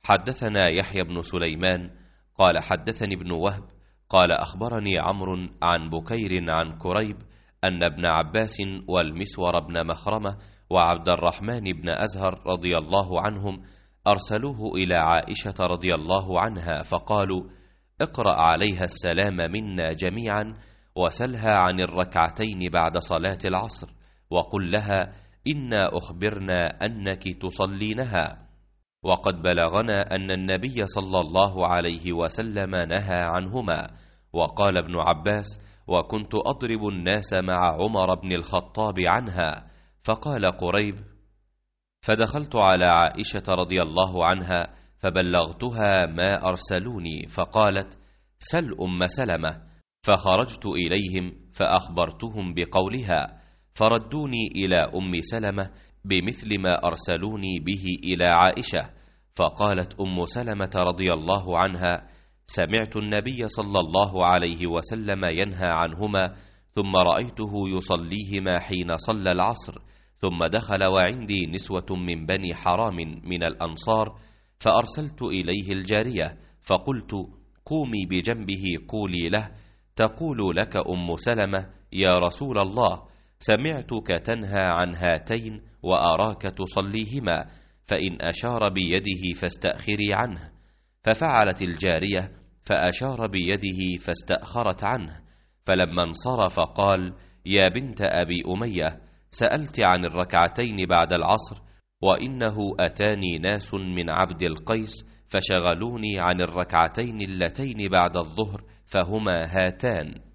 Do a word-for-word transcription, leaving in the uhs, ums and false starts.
حدثنا يحيى بن سليمان قال حدثني ابن وهب قال أخبرني عمرو عن بكير عن كريب أن ابن عباس والمسور بن مخرمة وعبد الرحمن بن أزهر رضي الله عنهم أرسلوه إلى عائشة رضي الله عنها فقالوا: اقرأ عليها السلام منا جميعا وسلها عن الركعتين بعد صلاة العصر وقل لها: إنا أخبرنا أنك تصلينها، وقد بلغنا أن النبي صلى الله عليه وسلم نهى عنهما. وقال ابن عباس: وكنت أضرب الناس مع عمر بن الخطاب عنها. فقال قريب: فدخلت على عائشة رضي الله عنها فبلغتها ما أرسلوني، فقالت: سل أم سلمة. فخرجت إليهم فأخبرتهم بقولها، فردوني إلى أم سلمة بمثل ما أرسلوني به إلى عائشة. فقالت أم سلمة رضي الله عنها: سمعت النبي صلى الله عليه وسلم ينهى عنهما، ثم رأيته يصليهما حين صلى العصر، ثم دخل وعندي نسوة من بني حرام من الأنصار، فأرسلت إليه الجارية فقلت: قومي بجنبه قولي له: تقول لك أم سلمة: يا رسول الله، سمعتك تنهى عن هاتين وأراك تصليهما، فإن أشار بيده فاستأخري عنه. ففعلت الجارية فأشار بيده فاستأخرت عنه، فلما انصرف قال: يا بنت أبي أمية، سألت عن الركعتين بعد العصر، وإنه أتاني ناس من عبد القيس فشغلوني عن الركعتين اللتين بعد الظهر، فهما هاتان.